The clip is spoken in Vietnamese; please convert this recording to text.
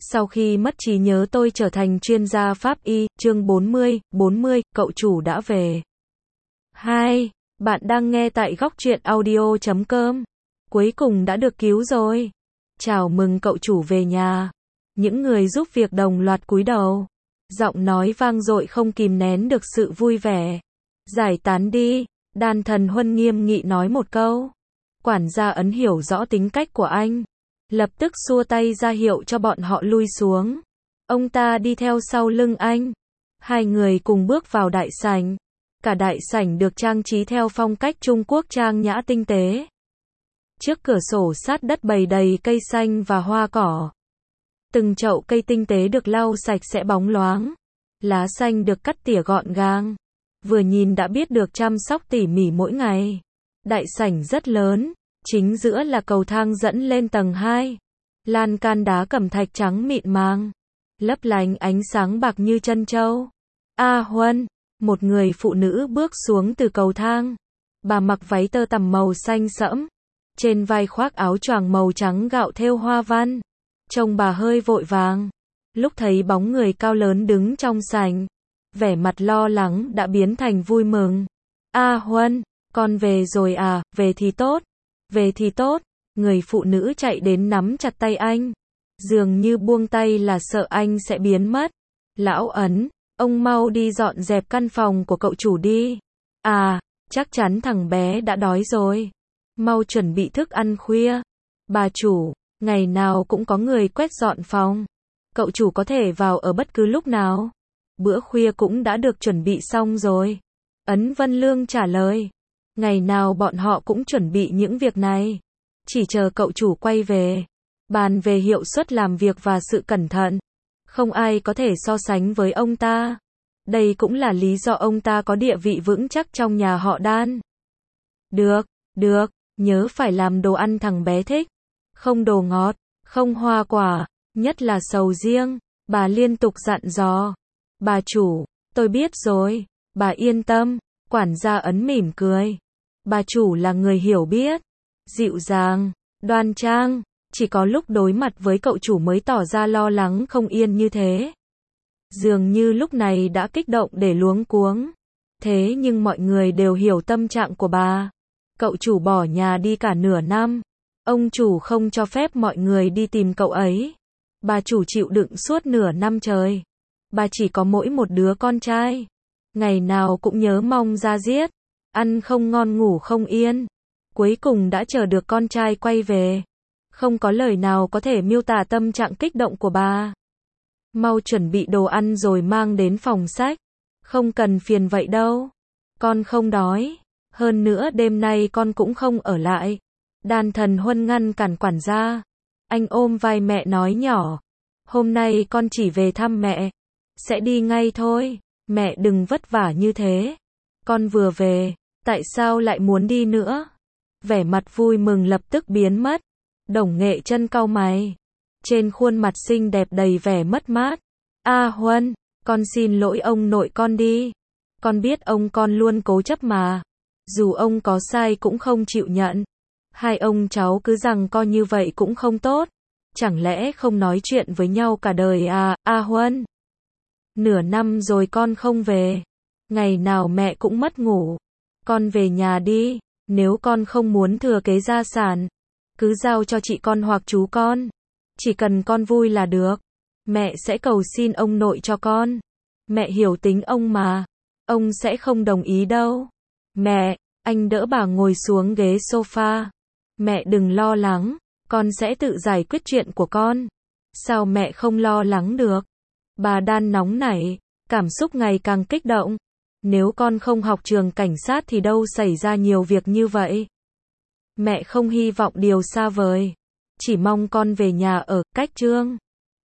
Sau khi mất trí nhớ tôi trở thành chuyên gia pháp y, chương 40, cậu chủ đã về. 2. Bạn đang nghe tại góc truyện audio.com. Cuối cùng đã được cứu rồi. Chào mừng cậu chủ về nhà. Những người giúp việc đồng loạt cúi đầu. Giọng nói vang dội không kìm nén được sự vui vẻ. Giải tán đi, Đan Thần Huân nghiêm nghị nói một câu. Quản gia Ấn hiểu rõ tính cách của anh. Lập tức xua tay ra hiệu cho bọn họ lui xuống. Ông ta đi theo sau lưng anh. Hai người cùng bước vào đại sảnh. Cả đại sảnh được trang trí theo phong cách Trung Quốc trang nhã tinh tế. Trước cửa sổ sát đất bày đầy cây xanh và hoa cỏ. Từng chậu cây tinh tế được lau sạch sẽ bóng loáng. Lá xanh được cắt tỉa gọn gàng. Vừa nhìn đã biết được chăm sóc tỉ mỉ mỗi ngày. Đại sảnh rất lớn. Chính giữa là cầu thang dẫn lên tầng 2. Lan can đá cẩm thạch trắng mịn màng. Lấp lánh ánh sáng bạc như trân châu. A Huân, một người phụ nữ bước xuống từ cầu thang. Bà mặc váy tơ tằm màu xanh sẫm. Trên vai khoác áo choàng màu trắng gạo thêu hoa văn. Trông bà hơi vội vàng. Lúc thấy bóng người cao lớn đứng trong sảnh, vẻ mặt lo lắng đã biến thành vui mừng. A Huân, con về rồi à, về thì tốt. Về thì tốt, người phụ nữ chạy đến nắm chặt tay anh. Dường như buông tay là sợ anh sẽ biến mất. Lão Ấn, ông mau đi dọn dẹp căn phòng của cậu chủ đi. À, chắc chắn thằng bé đã đói rồi. Mau chuẩn bị thức ăn khuya. Bà chủ, ngày nào cũng có người quét dọn phòng. Cậu chủ có thể vào ở bất cứ lúc nào. Bữa khuya cũng đã được chuẩn bị xong rồi. Ấn Vân Lương trả lời. Ngày nào bọn họ cũng chuẩn bị những việc này. Chỉ chờ cậu chủ quay về. Bàn về hiệu suất làm việc và sự cẩn thận. Không ai có thể so sánh với ông ta. Đây cũng là lý do ông ta có địa vị vững chắc trong nhà họ Đan. Được, nhớ phải làm đồ ăn thằng bé thích. Không đồ ngọt, không hoa quả, nhất là sầu riêng. Bà liên tục dặn dò. Bà chủ, tôi biết rồi. Bà yên tâm. Quản gia Ấn mỉm cười. Bà chủ là người hiểu biết, dịu dàng, đoan trang, chỉ có lúc đối mặt với cậu chủ mới tỏ ra lo lắng không yên như thế. Dường như lúc này đã kích động để luống cuống. Thế nhưng mọi người đều hiểu tâm trạng của bà. Cậu chủ bỏ nhà đi cả nửa năm. Ông chủ không cho phép mọi người đi tìm cậu ấy. Bà chủ chịu đựng suốt nửa năm trời. Bà chỉ có mỗi một đứa con trai. Ngày nào cũng nhớ mong ra giết. Ăn không ngon ngủ không yên. Cuối cùng đã chờ được con trai quay về. Không có lời nào có thể miêu tả tâm trạng kích động của bà. Mau chuẩn bị đồ ăn rồi mang đến phòng sách. Không cần phiền vậy đâu. Con không đói. Hơn nữa đêm nay con cũng không ở lại. Đan Thần Huân ngăn cản quản gia. Anh ôm vai mẹ nói nhỏ. Hôm nay con chỉ về thăm mẹ. Sẽ đi ngay thôi. Mẹ đừng vất vả như thế. Con vừa về. Tại sao lại muốn đi nữa? Vẻ mặt vui mừng lập tức biến mất. Đồng Nghệ Chân cau mày. Trên khuôn mặt xinh đẹp đầy vẻ mất mát. A Huân, con xin lỗi ông nội con đi. Con biết ông con luôn cố chấp mà. Dù ông có sai cũng không chịu nhận. Hai ông cháu cứ rằng coi như vậy cũng không tốt. Chẳng lẽ không nói chuyện với nhau cả đời à, A Huân? Nửa năm rồi con không về. Ngày nào mẹ cũng mất ngủ. Con về nhà đi, nếu con không muốn thừa kế gia sản, cứ giao cho chị con hoặc chú con. Chỉ cần con vui là được. Mẹ sẽ cầu xin ông nội cho con. Mẹ hiểu tính ông mà. Ông sẽ không đồng ý đâu. Mẹ, anh đỡ bà ngồi xuống ghế sofa. Mẹ đừng lo lắng, con sẽ tự giải quyết chuyện của con. Sao mẹ không lo lắng được? Bà Đan nóng nảy, cảm xúc ngày càng kích động. Nếu con không học trường cảnh sát thì đâu xảy ra nhiều việc như vậy. Mẹ không hy vọng điều xa vời. Chỉ mong con về nhà ở, cách Trương